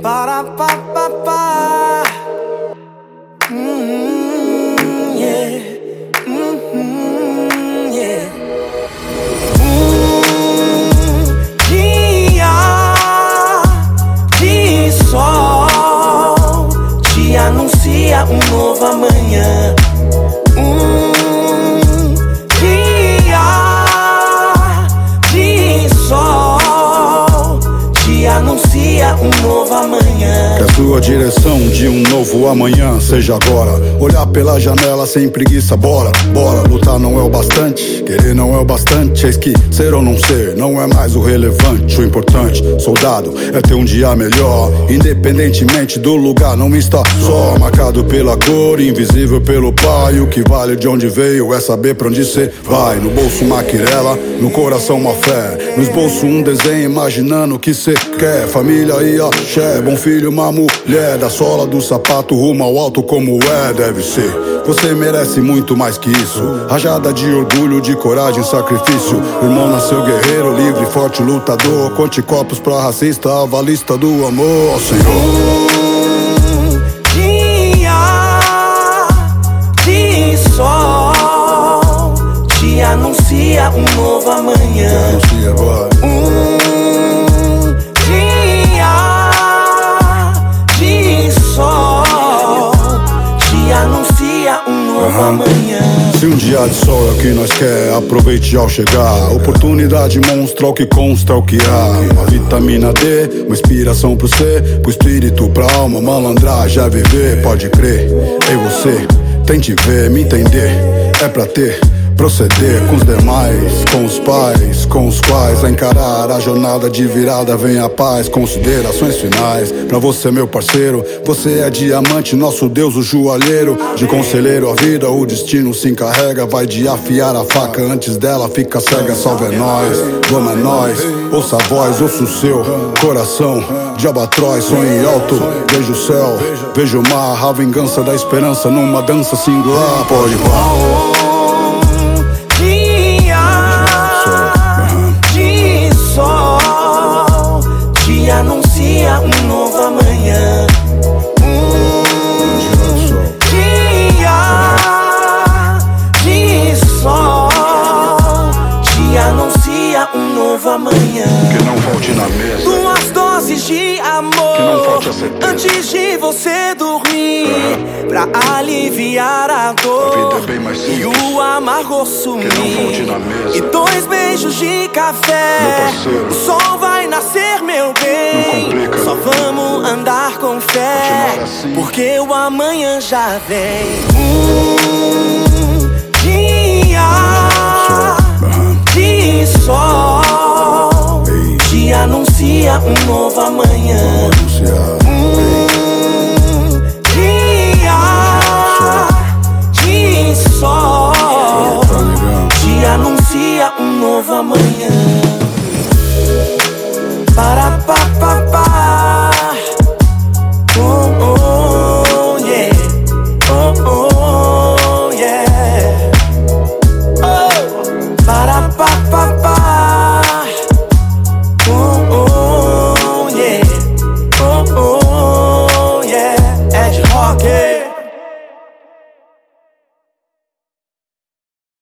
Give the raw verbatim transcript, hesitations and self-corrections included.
Para pa pa pa. Mm-hmm, yeah. Mm-hmm, yeah. Um dia de sol te anuncia um novo amanhã. Um dia de sol te anuncia um novo amanhã. Que a sua direção de um novo amanhã seja agora. Olhar pela janela sem preguiça, bora, bora. Lutar não é o bastante, querer não é o bastante. Eis que ser ou não ser não é mais o relevante. O importante, soldado, é ter um dia melhor. Independentemente do lugar, não está só marcado pela cor, invisível pelo pai. O que vale de onde veio é saber pra onde cê vai. No bolso uma quirela, no coração uma fé. No esboço um desenho imaginando o que cê quer. Família e axé, bom filho, uma mulher. Da sola do sapato rumo ao alto como é, deve ser. Você merece muito mais que isso. Rajada de orgulho, de coragem, sacrifício. O irmão nasceu guerreiro, livre, forte, lutador. Conte copos pra racista, avalista do amor, Senhor. Um dia de sol te anuncia um novo amanhã. Anuncia, vai. Um dia de sol te anuncia um novo Uhum. amanhã. Se um dia de sol é o que nós quer, aproveite ao chegar. Oportunidade monstra o que consta, é o que há. Uma vitamina D, uma inspiração pro ser, pro espírito, pra alma, malandragem é viver. Pode crer, ei você, tente ver, me entender. É pra ter, proceder com os demais, com os pais, com os quais a encarar a jornada de virada vem a paz. Considerações finais, pra você meu parceiro. Você é diamante, nosso Deus o joalheiro. De conselheiro a vida, o destino se encarrega. Vai de afiar a faca, antes dela fica cega. Salve é nós, vamos é nós. Ouça a voz, ouça o seu coração de albatroz, sonhe alto, vejo o céu, vejo o mar. A vingança da esperança numa dança singular. Pode pá. Anuncia um novo amanhã. Um dia de sol te anuncia um novo amanhã. Que não falte na mesa duas doses de amor, que não falte a certeza antes de você dormir, uhum. Pra aliviar a dor, a vida é bem mais simples, e o amargor sumir. Que não falte na mesa e dois beijos de café. Meu o sol vai nascer, meu bem. Só vamos andar com fé, assim, porque o amanhã já vem. Um dia de sol te anuncia um novo amanhã. Um dia de sol te anuncia um novo amanhã. Para pa pa pa.